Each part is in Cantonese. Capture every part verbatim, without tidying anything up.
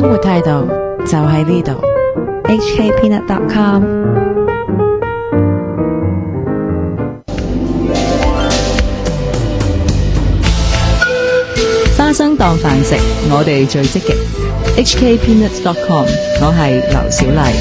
活態度就喺呢度 ，H K Peanut dot com。花生當飯食，我哋最積極。H K Peanut dot com， 我係劉小麗。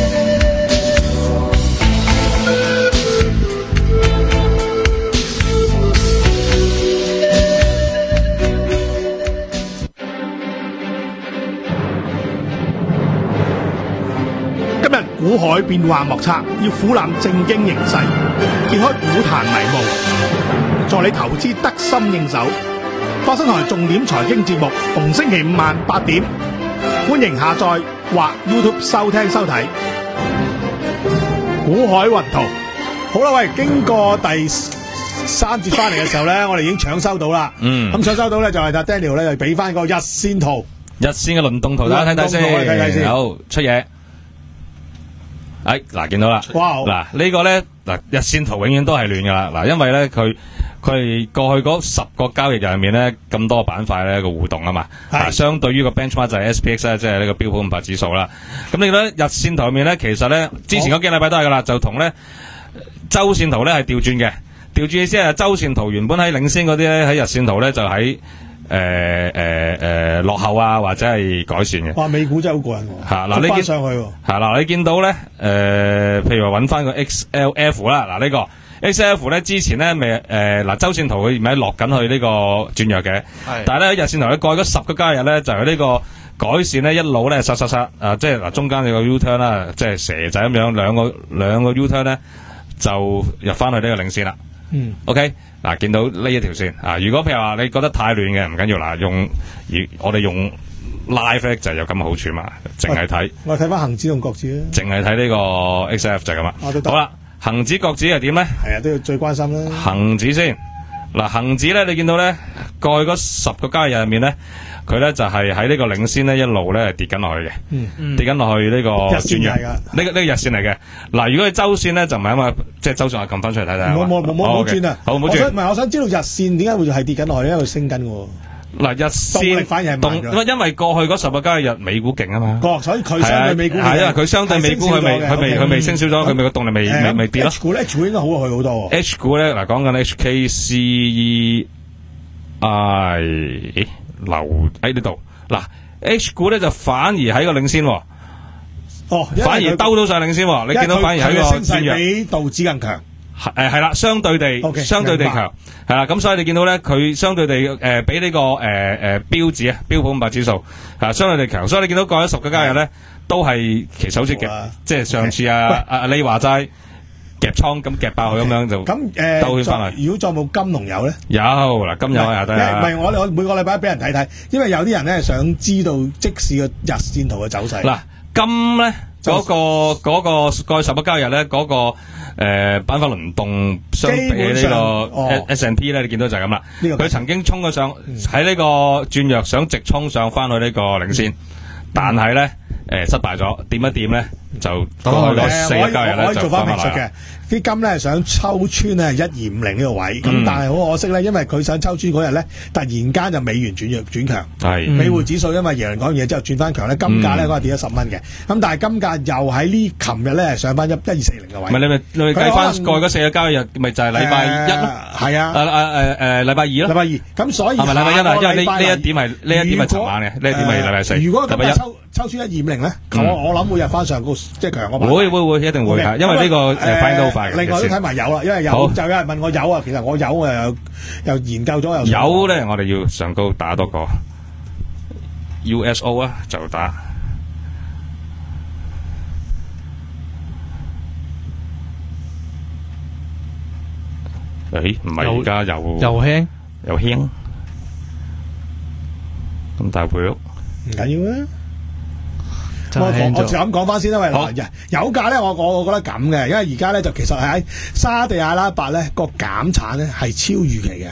今日股海變幻莫測，要俯瞰正經形勢，揭開股壇迷霧，助你投資得心應手。花生台重點財經節目，逢星期五晚八點，歡迎下載或 YouTube 收聽收睇。股海雲圖，好啦，喂，經過第三節翻嚟嘅時候咧，我哋已經搶收到啦。 嗯， 咁搶收到咧就係阿 Daniel 咧就俾翻個日線圖， 日線嘅輪動圖，大家睇睇先， 睇睇先。 好出嘢。哎，嗱，見到啦。 哇！ 嗱，呢個咧，嗱，日線圖永遠都係亂噶啦。嗱，因為咧佢佢係過去嗰十個交易日入面咧咁多板塊咧個互動啊嘛。係。相對於個 benchmark 就係 S P X 咧，即係呢個標普五百指數啦。咁你覺得日線圖入面咧，其實咧之前嗰幾個禮拜都係噶啦，就同咧周線圖咧係調轉嘅。調轉意思係周線圖原本喺領先嗰啲咧，喺日線圖咧就喺誒誒誒落後啊，或者係改善嘅。 哇！美股真係好過癮喎。 嚇嗱，你見上去喎。 係嗱，你見到咧誒，譬如話揾翻個 X L F 啦，嗱呢個 X L F 咧之前咧未誒嗱周線圖佢咪落緊去呢個轉弱嘅，但係咧日線圖咧過去嗰十個交易日咧就係呢個改善咧一路咧殺殺殺啊，即係嗱中間有個 U turn 啦，即係蛇仔咁樣兩個兩個 U turn 咧就入翻去呢個領先啦。嗯 ，OK， 嗱，見到呢一條線啊，如果譬如話你覺得太亂嘅，唔緊要啦，用而我哋用 live 就有咁嘅好處嘛，淨係睇。 我睇翻恒指同國指啦。 淨係睇呢個 X F 就係咁啦。好啦，恒指國指係點咧？係啊，都要最關心啦。 恒指先，嗱，恒指咧，你見到咧過去嗰十個交易日入面咧，佢咧就係喺呢個領先咧一路咧跌緊落去嘅，嗯、跌緊落去呢個轉弱。呢、這個呢、這個日線嚟嘅。嗱，如果係周線咧就唔係啊嘛，即係周線我撳翻出嚟睇睇。 冇冇冇冇轉啊！ 好，冇轉。 唔係，我想知道日線點解會係跌緊落去，因為佢升緊嘅。 嗱，日線反而係慢嘅， 因為過去嗰十個交易日美股勁啊嘛， 所以佢相對美股係因為佢相對美股佢未佢未佢未升少咗，佢咪個動力未未未跌咯。 H 股 H 股應該好過佢好多。 H 股咧嗱講緊 H K C E I 留喺呢度嗱 ，H 股咧就反而喺個領先，哦，反而兜到上領先，你見到反而喺個轉弱， 比道指更強。 誒係啦，相對地，okay, 相對地強，係啦，咁所以你見到咧，佢相對地誒、呃、比呢、這個誒誒、呃、標指啊，標普五百指數係相對地強，所以你見到過咗十個交易日咧，都係其實好似夾，啊、即係上次啊阿阿李話齋夾倉咁夾爆佢咁樣就咁誒兜圈翻嚟。 如果再冇金同油咧， 有嗱金油又得啦。 唔係我我每個禮拜俾人睇睇，因為有啲人咧想知道即使個日線圖嘅走勢。 嗱金咧嗰、那個嗰、那個過去十個交易日咧嗰個。誒，板塊輪動相比呢個 S and P 咧，你見到就係咁啦。佢曾經衝咗上喺呢個轉弱，想直衝上翻去呢個領先，但係咧誒失敗咗，點一點咧就過去嗰四個交易日咧就翻翻嚟。啲金咧想抽穿咧一二五零呢個位，咁、嗯、但係好可惜咧，因為佢想抽穿嗰日咧，突然間就美元轉弱轉強，係美匯指數因為耶倫講完嘢之後轉翻強咧，金價咧嗰日跌咗十蚊嘅，咁但係金價又喺呢琴日咧上翻一一二四零嘅位。唔係你咪你咪計翻過去嗰四個交易日，咪就係禮拜一咯，係啊，誒誒誒誒禮拜二咯，禮拜二，咁所以係咪禮拜一啊？因為呢呢一點係呢一點係尋晚嘅，呢一點係禮拜四。如果禮拜一抽抽穿一二五零咧，我我諗會入翻上高，即係強嗰排。會會會一定會㗎，因為呢個誒反應都好快。另外都睇埋油啦，因為油就有人問我油啊，其實我油我又又研究咗又。油咧，我哋要上高打多個 U S O 啊，就打。誒，唔係而家又又輕又輕，咁大倍咯，唔緊要啊。我我就咁講翻先啦，喂，油價咧，我我我覺得咁嘅，因為而家咧就其實係喺沙地阿拉伯咧個減產咧係超預期嘅，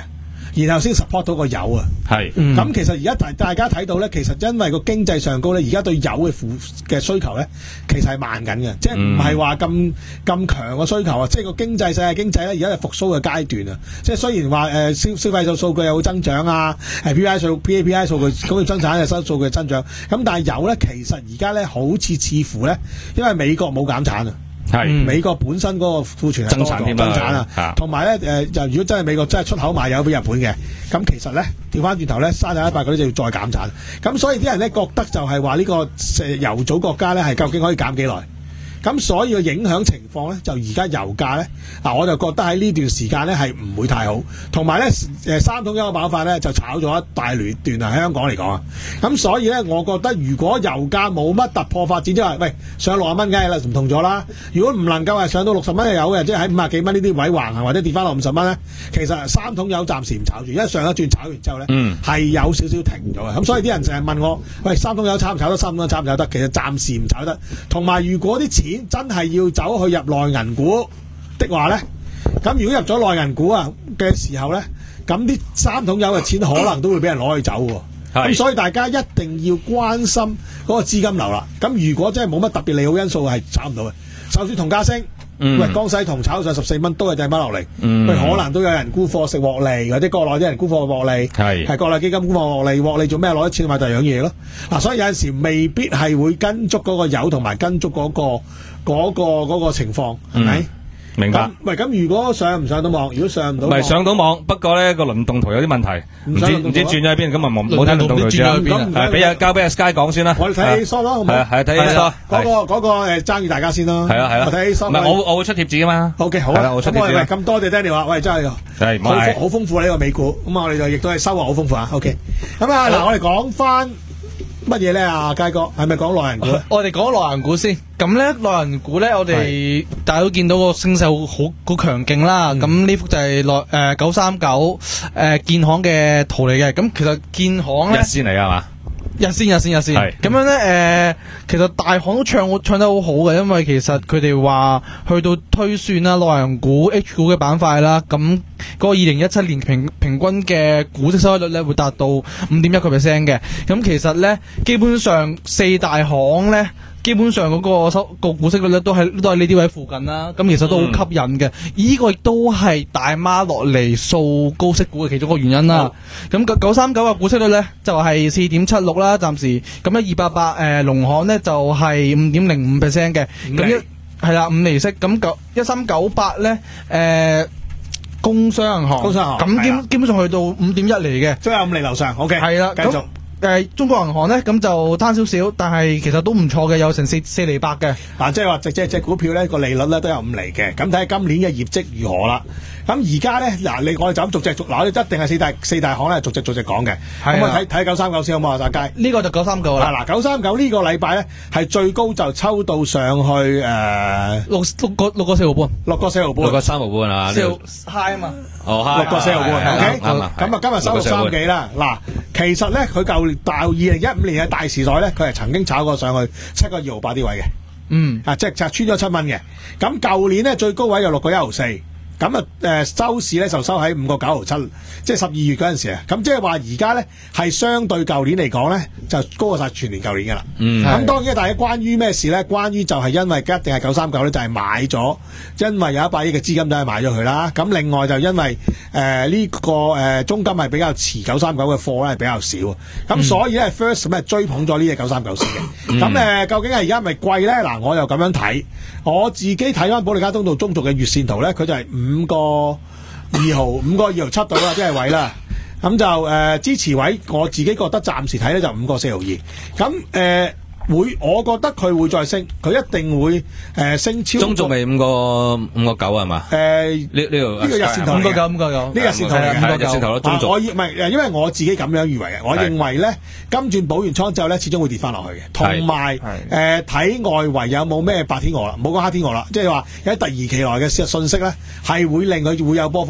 然後先 support 到個油啊。 係， 咁、 嗯、 其實而家大大家睇到咧，其實因為個經濟上高咧，而家對油嘅負嘅需求咧，其實係慢緊嘅，即係唔係話咁咁強嘅需求啊。即係個經濟世界經濟咧，而家係復甦嘅階段啊。即係雖然話誒、呃、消消費數數據有會增長啊，誒 P P I 數 P A P I 數據工業生產嘅收數據增長，咁但係油咧其實而家咧好似似乎咧，因為美國冇減產啊。 係、 嗯、美國本身嗰個庫存係多咗增產啊，同埋咧誒，就如果真係美國真係出口賣油俾日本嘅，咁其實咧調翻轉頭咧，三十一八嗰啲就要再減產，咁所以啲人咧覺得就係話呢個油組國家咧係究竟可以減幾耐？咁所以個影響情況咧，就而家油價咧，嗱我就覺得喺呢段時間咧係唔會太好，同埋咧誒三桶油嘅爆發咧就炒咗一大段段啊，喺香港嚟講啊，咁所以咧我覺得如果油價冇乜突破發展之後，喂上六十蚊梗係啦，唔同咗啦。如果唔能夠係上到六十蚊嘅油嘅，即係喺五十幾蚊呢啲位橫行或者跌翻落五十蚊咧，其實三桶油暫時唔炒住，因為上一轉炒完之後咧，係、嗯、有少少停咗嘅。咁所以啲人成日問我，喂三桶油炒唔炒得？三桶油炒唔炒得？其實暫時唔炒得。同埋如果啲錢真係要走去入內銀股的話咧，咁如果入咗內銀股啊嘅時候咧，咁啲三桶油嘅錢可能都會俾人攞去走喎。咁所以大家一定要關心嗰個資金流啦。咁如果真係冇乜特別利好因素係炒唔到嘅，就算同價升，嗯、喂江西銅炒上十四蚊都係掟翻落嚟，嗯、喂可能都有人沽貨食獲利，或者國內啲人沽貨獲利，係係國內基金沽貨獲利，獲利做咩？攞啲錢買第二樣嘢咯。嗱、啊，所以有陣時未必係會跟足嗰個油同埋跟足嗰、嗰個嗰、嗰個嗰、嗰個情況，係咪？ 明白。 喂，咁如果上唔上到網？如果上唔到，唔係上到網，不過咧個輪動圖有啲問題，唔知唔知轉咗喺邊，咁啊冇冇睇輪動圖先啦。係俾阿交俾阿 Sky 講先啦。 我哋睇 Sky 啦，好唔好？ 係係睇 Sky。 嗰個嗰個誒爭議大家先咯。係啊係啊。我睇 Sky。唔係我我會出貼紙噶嘛。O K 好。係啦，我出貼紙。喂，咁多謝 Daniel 啊，喂真係係好好豐富啊呢個美股。咁啊我哋就亦都係收穫好豐富啊。O K。咁啊嗱，我哋講翻。乜嘢咧啊，佳哥，係咪講內銀股？ 我哋講內銀股先。咁咧，內銀股咧，我哋大家都見到個升勢好好強勁啦。咁呢、嗯、幅就係內誒九三九誒建行嘅圖嚟嘅。咁其實建行咧， 日線嚟㗎嘛？ 日線日線日線。係咁樣咧，誒、呃，其實大行都唱唱得好好嘅，因為其實佢哋話去到推算啦，內銀股 H 股嘅板塊啦，咁嗰個二零一七年平平均嘅股息收益率咧會達到五點一個 percent 嘅。咁其實咧，基本上四大行咧。基本上嗰個收個股息率咧都係都係呢啲位附近啦，咁其實都好吸引嘅。呢、嗯、個亦都係大媽落嚟掃高息股嘅其中一個原因啦。咁九九三九嘅股息率咧就係四點七六啦，暫時咁一二八八誒農行咧就係五點零五 percent 嘅，咁一係啦五厘息。咁九一三九八咧誒工商銀行，工商銀行咁基基本上去到五點一厘嘅， 都有五厘樓上。O K 係啦，繼續。誒、呃，中國銀行咧咁就攤少少，但係其實都唔錯嘅，有成四四厘八嘅。 嗱、啊，即係話隻隻隻股票咧個利率咧都有五厘嘅，咁睇下今年嘅業績如何啦。咁而家咧嗱，你我哋就咁逐隻逐，嗱，我哋一定係四大四大行咧逐隻逐隻講嘅。咁我睇睇九三九先好唔好啊？大家呢個就九三九啦。 嗱，九三九呢個禮拜咧係最高就抽到上去誒、呃、 六六個六個四毫半， 六個四毫半， 六個三毫半啊！ 四毫 high 啊嘛， 哦 high， 六個四毫半。O K，咁啊今日收六三幾啦。嗱，其實咧佢舊大二零一五年嘅大時代咧，佢係曾經炒過上去七個二毫八啲位嘅。嗯，啊即係就穿咗七蚊嘅。咁舊年咧最高位有六個一毫四。咁啊，誒收市咧就收喺五個九毫七，即係十二月嗰陣時啊。咁即係話而家咧係相對舊年嚟講咧，就高過晒全年舊年㗎啦。嗯，咁當然大家關於咩事咧？關於就係因為一定係九三九咧，就係買咗，因為有一百億嘅資金都係買咗佢啦。咁另外就因為誒呢、呃這個誒、呃、中金係比較持九三九嘅貨咧係比較少，咁、嗯、所以咧 First 咁追捧咗呢隻九三九先嘅。咁、嗯呃、究竟係而家係咪貴咧？嗱，我又咁樣睇，我自己睇翻保利加通道中軸嘅月線圖咧，佢就係五個二毫，五個二毫七到啦，即係位啦。咁就誒、呃、支持位，我自己覺得暫時睇咧就五個四毫二。咁誒。呃會，我覺得佢會再升，佢一定會誒、呃、升超過。中仲未五個五個九係嘛？誒呢呢度呢個日線圖，五個九五個九，呢個日線圖嚟嘅，五個九日線圖咯。中仲我以唔係，因為我自己咁樣以為嘅，我認為咧金轉補完倉之後咧，始終會跌翻落去嘅。同埋誒睇外圍有冇咩白天鵝啦，唔好講黑天鵝啦，即係話有啲突如其來嘅信息咧，係會令佢會有波幅嘅。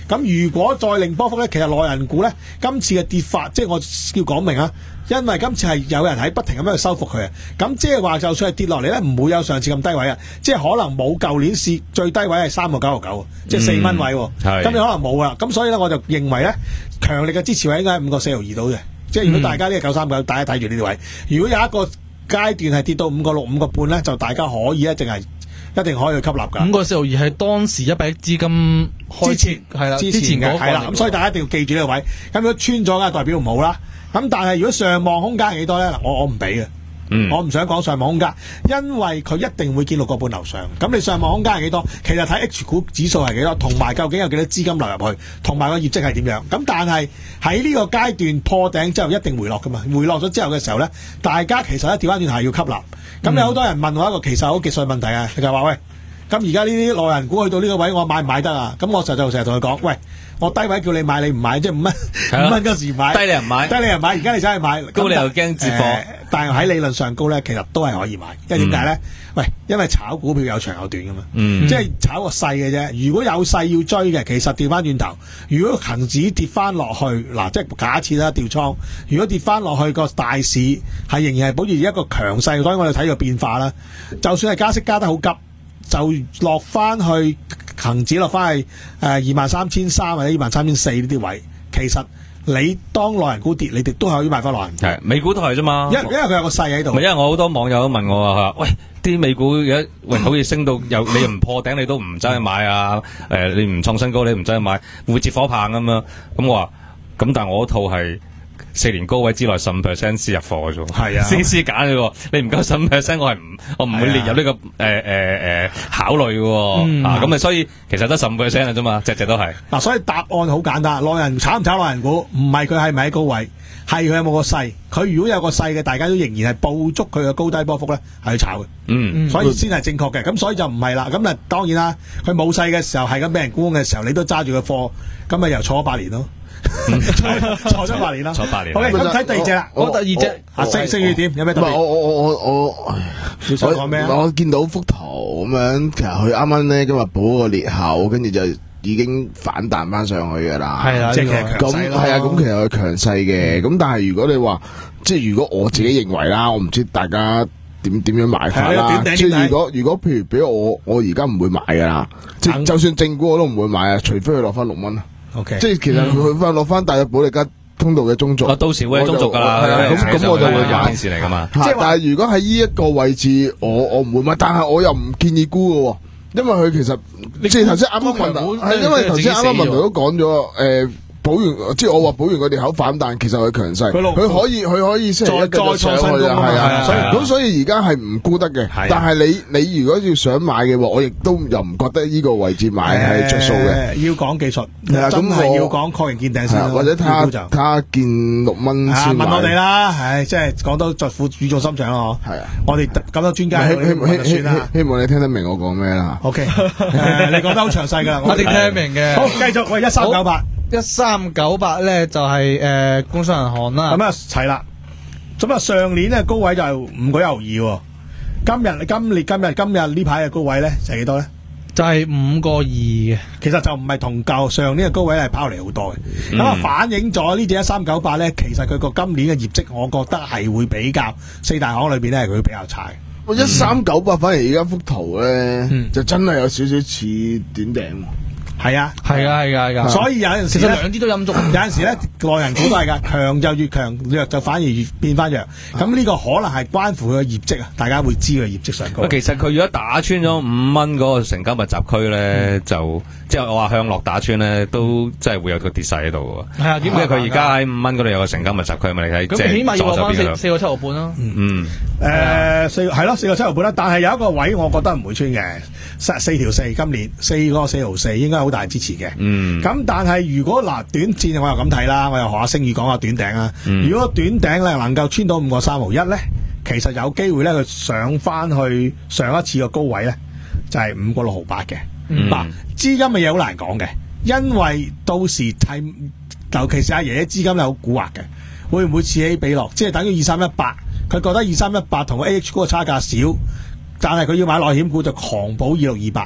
咁如果再令波幅咧，其實內銀股咧今次嘅跌法，即係我要講明啊，因為今次係有人喺不停咁樣去收復佢啊。咁即係話就算係跌落嚟咧，唔會有上次咁低位啊。即係可能冇舊年試最低位係三個九毫九，即係四蚊位。咁你可能冇啦。咁所以咧，我就認為咧，強力嘅支持位應該係五個四毫二到嘅。即係如果大家呢個九三九，大家睇住呢啲位。如果有一個階段係跌到五個六、五個半咧，就大家可以咧，淨係。一定可以去吸納㗎。五個四毫二係當時一百億資金開之前係啦， 之前嘅係啦，咁所以大家一定要記住呢個位。咁如果穿咗嘅代表唔好啦。咁但係如果上望空間係幾多咧？嗱，我我唔俾嘅，嗯、我唔想講上望空間，因為佢一定會見六個半樓上。咁你上望空間係幾多？其實睇 H 股指數係幾多，同埋究竟有幾多資金流入去，同埋個業績係點樣。咁但係喺呢個階段破頂之後一定回落㗎嘛。回落咗之後嘅時候咧，大家其實咧調翻轉係要吸納。咁有好多人問我一個其實好技術問題啊，佢就話喂，咁而家呢啲內銀股去到呢個位，我買唔買得啊？咁我就就成日同佢講，喂，我低位叫你買，你唔買，即係五蚊五蚊嗰時買， 低你又買， 低你又買，而家你走去買， 高你又驚接貨、呃。 但係喺理論上高咧，其實都係可以買，因為點解咧？喂，因為炒股票有長有短噶嘛，嗯、即係炒個勢嘅啫。如果有勢要追嘅，其實調翻轉頭，如果恒指跌翻落去，嗱，即係假設啦，調倉，如果跌翻落去個大市係仍然係保持一個強勢，所以我哋睇個變化啦。就算係加息加得好急，就落翻去恒指落翻去誒二萬三千三或者二萬三千四呢啲位，其實你當內銀股跌，你哋都可以買翻內銀股。 係美股都係啫嘛， 因因為佢有個勢喺度。 因為我好多網友都問我話，喂，啲美股而家喂好似升到又你又唔破頂，你都唔走去買啊？誒、呃，你唔創新高，你唔走去買，會接火棒咁樣。咁我話，咁但係我嗰套係四年高位之內十五 percent 先入貨嘅啫，係啊，先先揀嘅喎。你唔夠十五 percent，我係唔我唔會列入呢、這個誒誒誒考慮嘅。嗯、啊，咁啊，所以其實得十五 percent 嘅啫嘛，隻隻都係。嗱，所以答案好簡單，內銀炒唔炒內銀股，唔係佢係咪喺高位，係佢有冇個勢。佢如果有個勢嘅，大家都仍然係捕捉佢嘅高低波幅咧，係去炒嘅。嗯，所以先係正確嘅。咁所以就唔係啦。咁啊，當然啦，佢冇勢嘅時候係咁俾人沽嘅時候，你都揸住個貨，咁咪又坐咗八年咯。坐咗八年啦， 坐八年。 好嘅，咁睇第二隻啦。 我第二隻啊，星星宇點？有咩特別？ 我我我我我， 你想講咩啊？ 我見到幅圖咁樣，其實佢啱啱咧今日補個裂口，跟住就已經反彈翻上去噶啦。 係啊，即係咁係啊，咁其實佢強勢嘅。咁但係如果你話，即係如果我自己認為啦，我唔知大家點點樣買法啦。即係如果如果譬如俾我，我而家唔會買噶啦。即係就算正股我都唔會買啊，除非佢落翻六蚊。 Okay. 即係其實佢去翻落翻大約保利加通道嘅中軸， 到時會係中軸噶啦， 咁咁我就會買件事嚟噶嘛。 即係但係如果喺呢一個位置，我我唔會買，但係我又唔建議沽嘅，因為佢其實即係頭先啱啱問題，係因為頭先啱啱問題都講咗誒。保完即係我話保完個裂口反彈，其實佢強勢，佢可以佢可以星期一再創新高啊，係啊，咁所以而家係唔沽得嘅。但係你你如果要想買嘅話，我亦都又唔覺得呢個位置買係着數嘅。 要講技術，真係要講確認見頂先， 或者睇下睇下見六蚊先買。問我哋啦，唉，即係講到在乎語重心長咯。係啊，我哋咁多專家， 希希希望你聽得明我講咩啦。 OK，你講得好詳細噶， 我哋聽得明嘅。 好，繼續喂，一三九八。 一三九八咧就係、是、誒、呃、工商銀行啦， 咁啊齊啦，咁啊上年咧高位就係五個一毫二，今日今年今日今日呢排嘅高位咧就係幾多咧？ 就係五個二嘅， 其實就唔係同舊上年嘅高位係拋離好多嘅，咁啊、嗯、反映咗呢隻一三九八咧，其實佢個今年嘅業績，我覺得係會比較四大行裏邊咧係佢比較差。 一三九八反而而家幅圖咧，嗯、就真係有少少似短頂。 係啊， 係啊，係啊，係啊， 所以有陣時其實兩啲都陰足， 有陣時咧內銀股都係噶，強就越強，弱就反而越變翻弱。咁呢個可能係關乎佢嘅業績啊，大家會知佢業績上高。 其實佢如果打穿咗五蚊嗰個成交密集區咧，嗯、就即係我話向落打穿咧，都真係會有個跌勢喺度嘅。係啊，因為佢而家喺五蚊嗰度有個成交密集區嘛，你睇。咁起碼要落翻四四個七毫半咯。嗯，誒，四係咯，四個七毫半啦。但係有一個位，我覺得唔會穿嘅，四四條四，今年四個四毫四應該好大支持嘅。嗯，咁但係如果嗱短線我又咁睇啦，我又學下星宇講下短頂啦。嗯、如果短頂咧能夠穿到五個三毫一咧，其實有機會咧佢上翻去上一次嘅高位咧，就係五個六毫八嘅。嗱、嗯，資金嘅嘢好難講嘅，因為到時係尤其是阿爺爺資金咧好蠱惑嘅，會唔會此起彼落？即係等於二三一八，佢覺得二三一八同個 A H 股嘅差價少，但係佢要買內險股就狂補二六二八。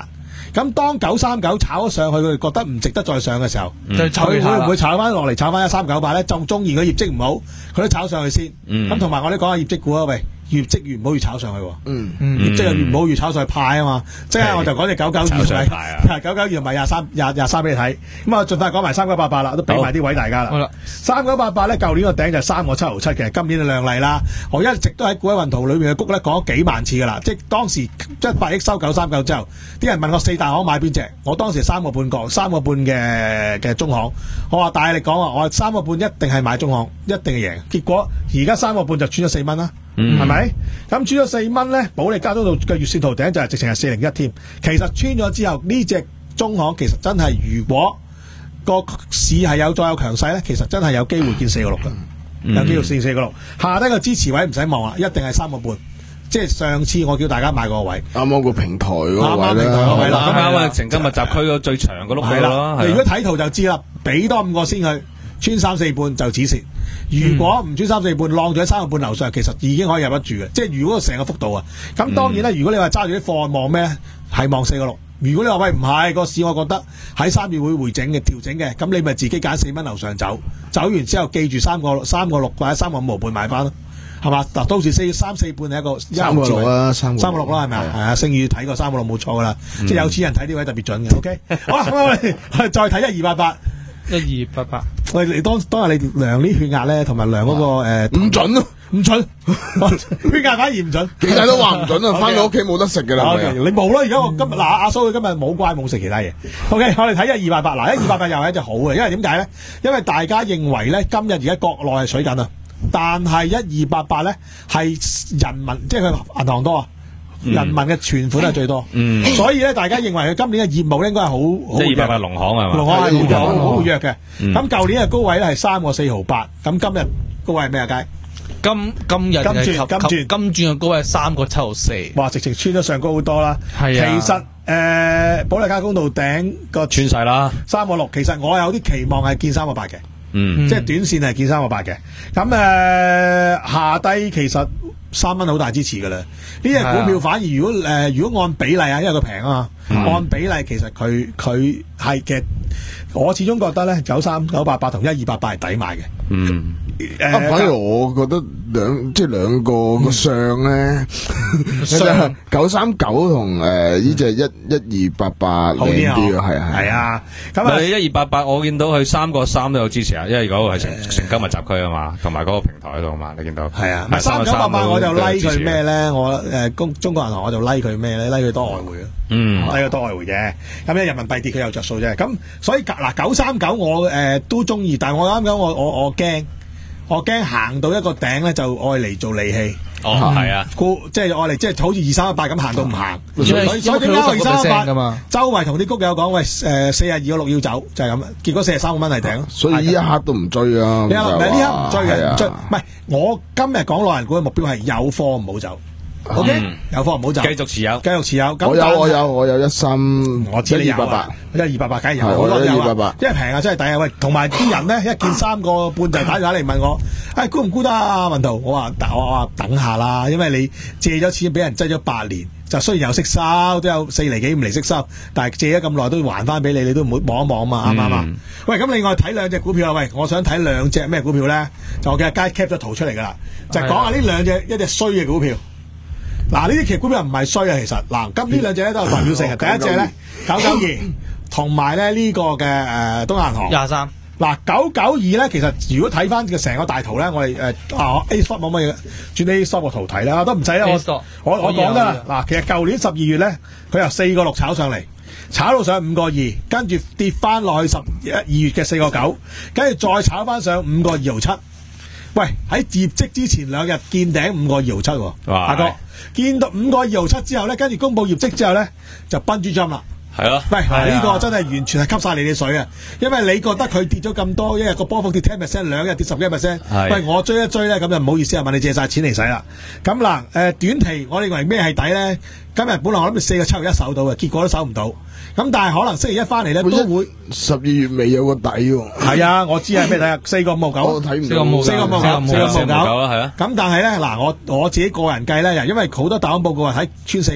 咁當九三九炒咗上去，佢哋覺得唔值得再上嘅時候， 就佢會唔會炒翻落嚟，炒翻一三九八咧？仲中意佢業績唔好，佢都炒上去先。咁同埋我哋講下業績股啊，喂。業績越唔好越炒上去， 嗯， 業績越唔好越炒上去派啊嘛，即係我就講隻九九二咪，九九二咪廿三廿廿三俾你睇，咁啊盡快講埋三九八八啦，都俾埋啲位大家啦。好啦，三九八八咧，舊年個頂就三個七毫七嘅，今年就亮麗啦。我一直都喺股海運圖裏面嘅谷咧講咗幾萬次噶啦，即係當時一百億收九三九之後，啲人問我四大行買邊隻，我當時三個半角，三個半嘅嘅中行，我話大力講啊，我話三個半一定係買中行，一定係贏。結果而家三個半就穿咗四蚊啦。係咪？咁穿咗四蚊咧，保利加通道嘅月線圖頂就係直情係四零一添。其實穿咗之後，呢隻中行其實真係，如果個市係有再有強勢咧，其實真係有機會見四個六噶，有機會見四個六。下低個支持位唔使望啦，一定係三個半。即係上次我叫大家買個位， 啱啱個平台嗰個位啱啱平台個位啦， 啱啱啊！成今密集區個最長個碌係啦。 你如果睇圖就知啦，俾多五個先去。穿三四半就止蝕，如果唔穿三四半，晾咗喺三個半樓上，其實已經可以入得住嘅。即係如果成個幅度啊，咁當然咧，如果你話揸住啲貨望咩咧，係望四個六。如果你話喂唔係個市，我覺得喺三月會回整嘅調整嘅，咁你咪自己揀四蚊樓上走，走完之後記住三個三個六或者三個五毫半買翻咯，係嘛？嗱，到時四三四半係一個三個六啦，三三個六啦，係咪啊？係啊，星宇睇過三個六冇錯噶啦，即係有錢人睇呢位特別準嘅。OK， 好啦，咁我哋我哋再睇一二八八。 一二八八， 喂，你當當日你量啲血壓咧，同埋量嗰個誒唔準咯， 唔準，血壓反而唔準， 其他都話唔準啊！翻到屋企冇得食噶啦， 你冇咯。而家我今日嗱阿蘇佢今日冇乖冇食其他嘢。OK， 我哋睇一二八八，嗱一二八八又係一隻好嘅，因為點解咧？因為大家認為咧，今日而家國內係水緊啊，但係一二八八咧係人民，即係佢銀行多啊。人民嘅存款係最多，嗯、所以咧，大家認為佢今年嘅業務咧應該係好好。一二八八農行係嘛？農行係好弱，好活躍嘅。咁舊、嗯、年嘅高位咧係三個四毫八，咁今日高位係咩啊？佳今今日金轉金轉金轉嘅高位係三個七毫四。哇！ 直情穿咗上高好多啦。係啊。其實誒、呃，保利加公道頂個穿晒啦，三個六。其實我有啲期望係見三個八嘅， 嗯， 即係短線係見三個八嘅。咁誒、呃、下低其實。三蚊好大支持噶啦，呢隻股票反而如果誒、呃、如果按比例啊，因為佢平啊嘛，嗯、按比例其實佢佢係嘅，我始終覺得咧九三九八八同一二八八係抵買嘅。 嗯， 誒、呃， 反而我覺得兩即係兩個個相咧，九三九同誒呢隻一一二八八靚啲啊，係啊係啊，咁啊一二八八我見到佢三個三都有支持啊，因為嗰個係成成交密集區啊嘛，同埋嗰個平台喺度啊嘛，你見到係啊，三九八八我就 like 佢咩咧？我誒中中國銀行我就 like 佢咩咧 ？like 佢多外匯啊，嗯 like 佢多外匯嘅。咁咧人民幣跌佢有着數啫。咁所以嗱九三九我誒都中意，但係我啱啱我我我驚，我驚行到一個頂咧就愛嚟做利器。 哦，係啊， 即係愛嚟即係好似二三一八咁行到唔行。 所以所以點解二三一八噶嘛？ 周圍同啲谷友講喂誒四廿二個六要走就係咁，結果四十三個蚊係頂。 所以呢一刻都唔追啊！ 你話唔係呢刻唔追嘅，唔追。唔係我今日講內銀股嘅目標係有貨唔好走。O K，有貨唔好走， 繼續持有， 繼續持有。 我有我有我有一三， 我知你有啊，一二八八梗係有，好多有啊，因為平啊，真係抵啊！喂，同埋啲人咧一見三個半就打電話嚟問我，誒沽唔沽得啊？文圖，我話我話等下啦，因為你借咗錢俾人擠咗八年，就雖然有息收，都有四厘幾五厘息收，但係借咗咁耐都要還翻俾你，你都唔會望一望嘛，啱唔啱啊？喂，咁另外睇兩隻股票啊，喂，我想睇兩隻咩股票咧？就我嘅街 cap 咗圖出嚟噶啦，就係講下呢兩隻一隻衰嘅股票。嗱，呢啲其實股票唔係衰啊，其實嗱，咁呢兩隻咧都有代表性嘅。第一隻咧九九二，同埋咧呢個嘅誒東亞銀行廿三。 嗱九九二咧，其實如果睇翻嘅成個大圖咧，我哋誒啊 A stop 冇乜嘢，轉 A stop 個圖睇啦，都唔使啦。我我我講得啦。嗱，其實舊年十二月咧，佢由四個六炒上嚟，炒到上五個二，跟住跌翻落去十一二月嘅四個九，跟住再炒翻上五個二毫七。喂，喺業績之前兩日見頂五個二毫七喎，阿哥見到五個二毫七之後咧，跟住公佈業績之後咧就崩豬針啦。 係咯， 喂，呢、這個真係完全係吸晒你哋水啊！因為你覺得佢跌咗咁多，一日個波幅跌十 percent， 兩日跌十幾 percent， 喂，我追一追咧，咁就唔好意思啊，問你借晒錢嚟使啦。咁嗱，誒、呃、短期我認為咩係底咧？今日本來我諗住四個七毫一守到嘅，結果都守唔到。咁但係可能星期一翻嚟咧都會十二月尾有個底喎。 係啊，我知係咩底啊？四個五毫九， 我睇唔到。 四個五毫九，四個五毫九，四個五毫九啦，係啊。 咁但係咧嗱，我我自己個人計咧，因為好多大行報告係睇穿四蚊。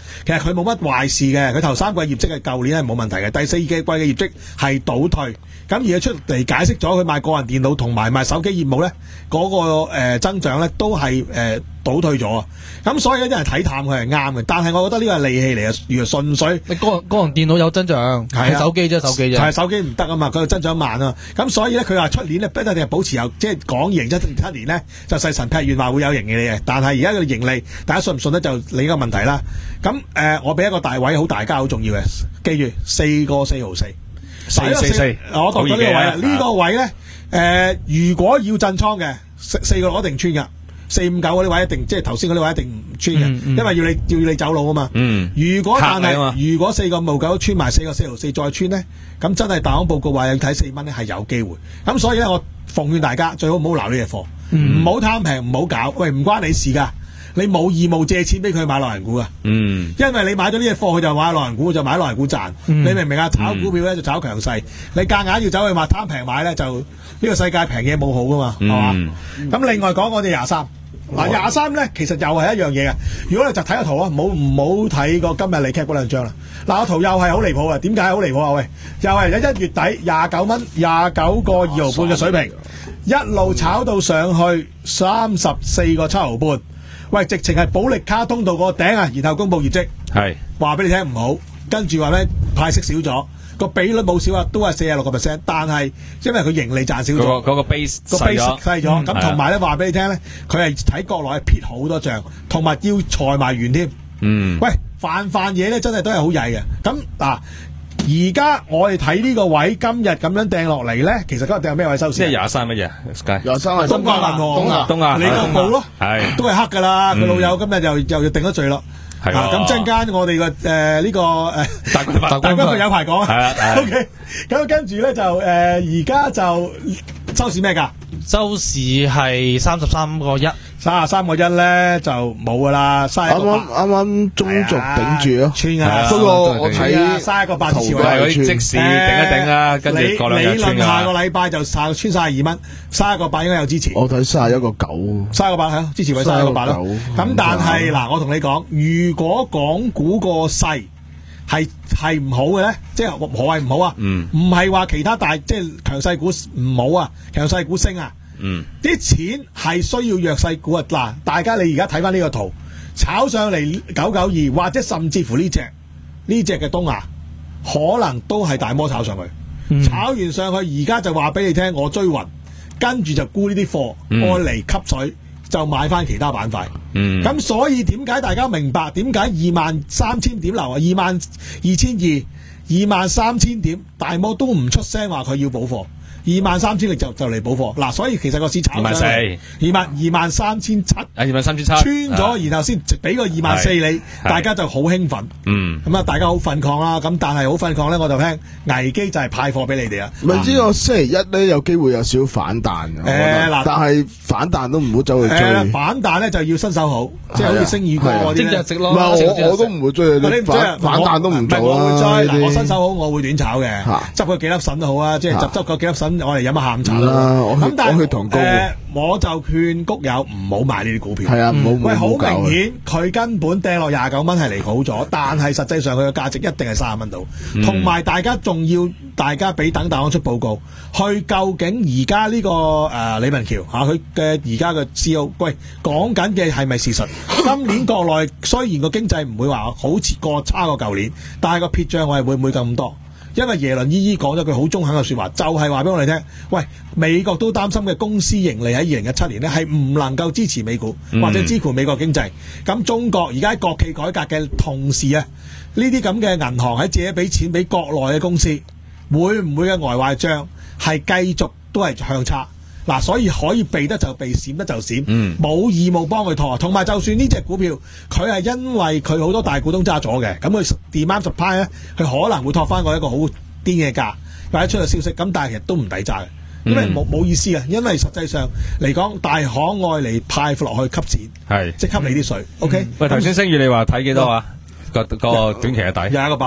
其實佢冇乜壞事嘅，佢頭三季業績係舊年係冇問題嘅，第四季嘅業績係倒退。咁而佢出嚟解釋咗佢賣個人電腦同埋賣手機業務咧，嗰、那個誒、呃、增長咧都係誒、呃、倒退咗啊！咁所以咧，啲人睇淡佢係啱嘅，但係我覺得呢個係利器嚟嘅，如果純粹你個個人電腦有增長，係、啊、手機啫，手機啫， 係手機唔得啊嘛，佢增長慢啊，咁所以咧佢話出年咧不一定係保持有，即係講二零一七年咧就細神劈願話會有盈利嘅，但係而家嘅盈利大家信唔信咧就另一個問題啦。咁誒、呃，我俾一個大位好大家好重要嘅，記住四個四毫四。 四四四， 我讀到呢個位啊！呢個位咧，誒、呃，如果要震倉嘅，四四個攞定穿噶，四五九嗰啲位一定，即係頭先嗰啲位一定唔穿嘅，嗯嗯、因為要你要你走佬啊嘛。嗯。如果但係如果四個五九穿埋四個四毫四再穿咧，咁真係大行報告話要睇四蚊咧係有機會。咁所以咧，我奉勸大家最好唔好留呢隻貨，唔好貪平，唔好搞。喂，唔關你事噶。你冇義務借錢俾佢買內銀股啊，嗯，因為你買咗呢隻貨，佢就買內銀股，就買內銀股賺，嗯、你明唔明啊？炒股票咧就炒強勢，你夾硬要走去買貪平買咧，就呢個世界平嘢冇好噶嘛，係嘛、嗯？咁另外講我哋廿三，嗱廿三咧其實又係一樣嘢嘅。如果你就睇個圖啊，唔好唔好睇個今日你 cap 嗰兩張啦。嗱個圖又係好離譜啊，點解好離譜啊？喂，又係喺一月底廿九蚊廿九個二毫半嘅水平，一路炒到上去三十四個七毫半。喂，直情係保力卡通道個頂啊，然後公布業績，係話俾你聽唔好，跟住話咩派息少咗，個比率冇少啊，都係四十六個 percent， 但係因為佢盈利賺少咗，嗰、那個 base 個 base 細咗，咁同埋咧話俾你聽咧，佢係喺國內係撇好多帳，同埋要裁埋完添。嗯，喂，泛泛嘢咧真係都係好曳嘅，咁嗱。而家我哋睇呢個位，今日咁樣掟落嚟咧，其實今日掟咩位收市？即係廿三乜嘢？ 廿三係東亞銀行， 東亞，東亞， 你個報咯， 係都係黑噶啦。佢、嗯、老友今日又又要定咗罪咯。係咁陣間我哋個誒呢個誒大軍大軍佢有排講啊。係啊 ，OK。咁跟住咧就誒而家就收市咩㗎？ 收市係三十三個一。 三十三個一咧就冇噶啦，啱啱啱啱中軸頂住咯， 穿啊！ 不過我睇三一個八字位， 嗰啲即時頂一頂啦，跟住過兩日穿理論下個禮拜就穿三十二蚊，三一個八應該有支持。 我睇三十一個九， 三一個八係支持位三一個八咯。咁但係嗱，我同你講，如果港股個勢係係唔好嘅咧，即係何謂唔好啊？唔係話其他大即係強勢股唔好啊，強勢股升啊。嗯，啲錢係需要弱勢股啊！嗱，大家你而家睇翻呢個圖，炒上嚟九九二，或者甚至乎呢隻呢隻嘅東亞，可能都係大摩炒上去，嗯、炒完上去，而家就話俾你聽，我追暈，跟住就沽呢啲貨，愛嚟、嗯、吸水，就買翻其他板塊。嗯，咁所以點解大家明白點解二萬三千點流啊？二萬二千二，二萬三千點，大摩都唔出聲話佢要補貨。二萬三千力就就嚟補貨嗱，所以其實個市炒上嚟二萬二萬三千七， 二萬三千七穿咗，然後先俾個二萬四你，大家就好興奮，嗯，咁啊，大家好奮抗啦，咁但係好奮抗咧，我就聽危機就係派貨俾你哋啊。 唔知我星期一咧有機會有少少反彈嘅，誒嗱，但係反彈都唔好走去追， 反彈咧就要新手好，即係好似星宇哥嗰啲咧， 唔係我我都唔會追，你反反彈都唔做啦。 我會追嗱，我新手好，我會短炒嘅，執佢幾粒筍都好啊，即係執執佢幾粒筍。我哋飲下下午茶啦，咁但係誒，我就勸谷友唔好買呢啲股票。係啊，唔好唔好。喂，好明顯佢根本掟落廿九蚊係離譜咗，但係實際上佢嘅價值一定係三十蚊度。同埋大家仲要大家俾等大行出報告，去究竟而家呢個誒李文橋嚇佢嘅而家嘅 C E O，喂講緊嘅係咪事實？今年國內雖然個經濟唔會話好似過差過舊年，但係個撇帳我係會唔會咁多？因為耶倫依依講咗句好中肯嘅說話，就係話俾我哋聽，喂，美國都擔心嘅公司盈利喺二零一七年呢係唔能夠支持美股或者支持美國經濟。咁、嗯、中國而家喺國企改革嘅同時啊，呢啲咁嘅銀行喺借俾錢俾國內嘅公司，會唔會嘅呆壞帳係繼續都係向差？嗱，所以可以避得就避，閃得就閃，冇、嗯、義務幫佢拖。同埋就算呢隻股票，佢係因為佢好多大股東揸咗嘅，咁佢 demand supply 咧，佢可能會托翻過一個好癲嘅價，或者出個消息。咁但係其實都唔抵揸嘅，因為冇冇意思嘅，因為實際上嚟講，大行愛嚟派落去吸錢，係即係吸你啲水。OK， 喂，頭先星宇你話睇幾多啊？個個短期嘅底廿一個八咯。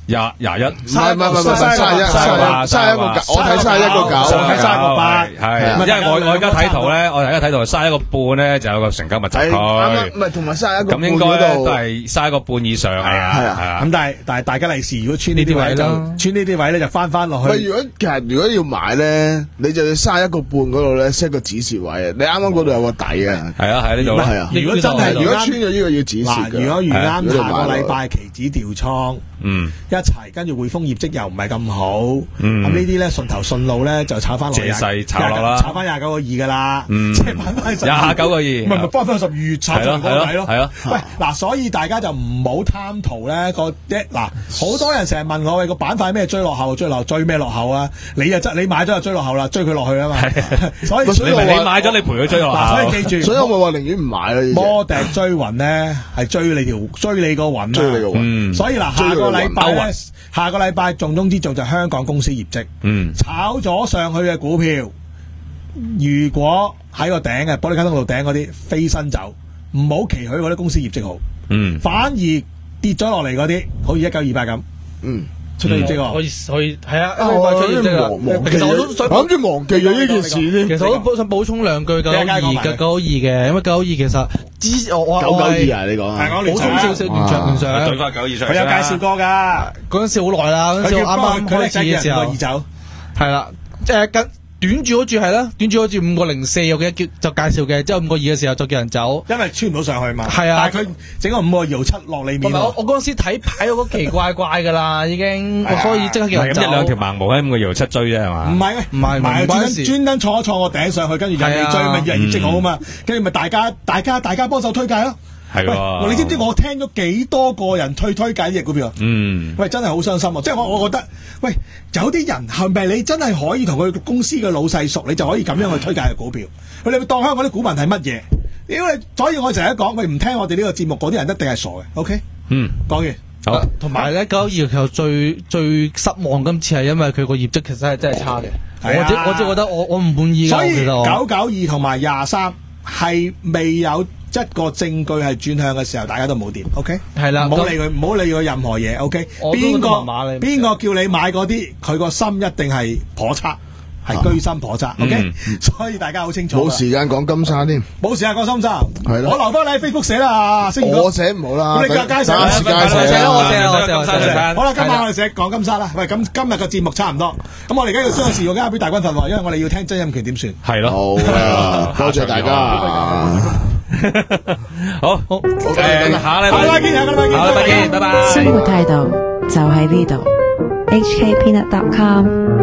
廿廿一， 唔係唔係唔係唔係三十一，三十一，三十一個九，我睇三十一個九， 我睇三十個八， 係，因為我我而家睇圖咧，我而家睇圖三十一個半咧就有個成交密集區， 唔係同埋三十一個半咁應該都係三十一個半以上，係啊係啊， 咁但係但係大家利是，如果穿呢啲位就穿呢啲位咧就翻翻落去。 如果其實如果要買咧，你就要三十一個半嗰度咧 set 個指示位啊，你啱啱嗰度有個底啊， 係啊係呢度啦， 係啊， 如果真係如果穿咗呢個要指示嘅， 如果遇啱下個禮拜期指調倉。 嗯， 一齊跟住匯豐業績又唔係咁好，咁呢啲咧順頭順路咧就炒翻落， 借勢炒落啦， 炒翻廿九個二噶啦，即係翻翻廿九個二， 唔係唔係翻翻十二月炒咗嗰個位咯， 係咯。 喂，嗱，所以大家就唔好貪圖咧個一嗱，好多人成日問我喂個板塊咩追落後，追落追咩落後啊？你又你買咗就追落後啦，追佢落去啊嘛。所以你你買咗你陪佢追落後， 所以記住， 所以我咪話寧願唔買啦。 摩笛追雲咧係追你條追你個雲啊， 追你個雲。 所以嗱，下個禮拜咧。下個禮拜重中之重就係香港公司業績， 嗯， 炒咗上去嘅股票，如果喺個頂嘅玻璃卡通道頂嗰啲飛身走，唔好期許嗰啲公司業績好， 嗯， 反而跌咗落嚟嗰啲，好似一九二八咁， 嗯， 出咗業績喎， 可以可以係啊， 出業績啊， 其實我都想諗住忘記咗呢件事添。 其實我都想補充兩句九九二嘅九九二嘅，因為九九二其實之我我九九二啊，你講係補充少少聯想聯想， 對翻九二上， 佢有介紹過㗎， 嗰陣時好耐啦，嗰陣時啱啱開始嘅時候， 二走係啦，誒跟。短住嗰注係啦，短住嗰注五個零四有嘅叫就介紹嘅，之後五個二嘅時候就叫人走， 因為穿唔到上去嘛。 係啊， 但係佢整個五個搖七落你面。 我我嗰陣時睇牌我覺得奇怪怪噶啦，已經，所以即刻叫人走。 咁一兩條盲毛喺五個搖七追啫係嘛？ 唔係唔係唔係專登專登坐一坐個頂上去，跟住人哋追咪以為業績好啊嘛，跟住咪大家大家大家幫手推介咯。 係喎， 你知唔知我聽咗幾多個人推推介呢隻股票？ 嗯， 喂，真係好傷心啊！即係我我覺得，喂，有啲人係咪你真係可以同佢公司嘅老細熟，你就可以咁樣去推介嘅股票？佢哋會當香港啲股民係乜嘢？屌你！所以我成日講，佢唔聽我哋呢個節目嗰啲人一定係傻嘅。OK， 嗯， 講完。 好， 同埋咧九九二其實最最失望今次係因為佢個業績其實係真係差嘅。我只我只覺得我我唔滿意。 所以九九二同埋廿三係未有一個證據係轉向嘅時候，大家都冇掂，OK？ 係啦， 唔好理佢，唔好理佢任何嘢，OK？邊個邊個叫你買嗰啲，佢個心一定係頗差，係居心叵測 ，OK？所以大家好清楚。 冇時間講金沙添， 冇時間講金沙， 係咯。 我留翻你喺 Facebook 寫啦，星哥。 我寫唔好啦， 咁你介紹， 時間寫啦，我寫我寫我寫。 好啦，今晚我哋寫講金沙啦。喂，咁今日嘅節目差唔多，咁我哋而家要將個時間交俾大軍份喎，因為我哋要聽曾蔭權點算。 係咯。 好啊，多謝大家。 好好，誒，下禮拜見，下個禮拜見， 下禮拜見，拜拜。 生活態度就喺呢度，H K Peanut dot com。